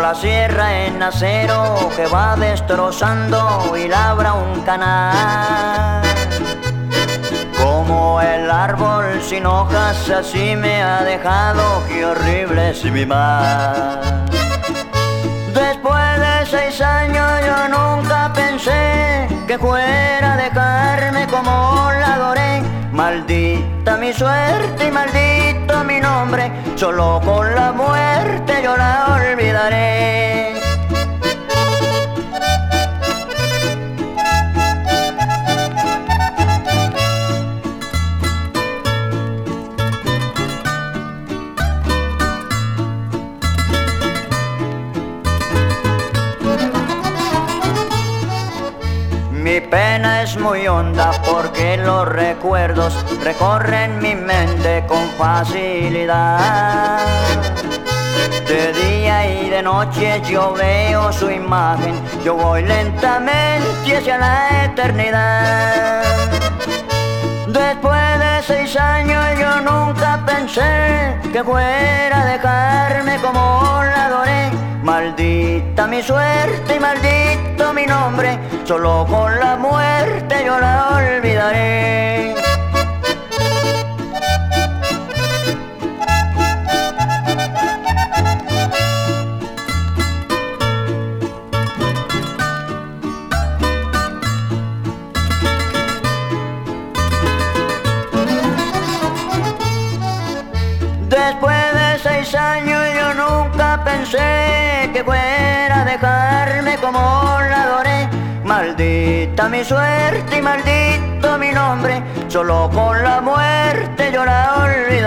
la sierra en acero que va destrozando y labra un canal. Como el árbol sin hojas así me ha dejado, qué horrible es mi mar. Después de 6 años yo nunca pensé que fuera a dejarme como la adoré. Maldita mi suerte y maldito mi nombre, solo con la muerte yo la olvidaré. Mi pena es muy honda porque los recuerdos recorren mi mente con facilidad. De día y de noche yo veo su imagen, yo voy lentamente hacia la eternidad. Después de 6 años yo nunca pensé que fuera a dejarme como la adoré. Maldita mi suerte y maldito mi nombre, solo con la muerte yo la olvidaré. Después de 6 años yo nunca pensé que fuera a dejarme como la adoré. Maldita mi suerte y maldito mi nombre, solo con la muerte yo la olvidé.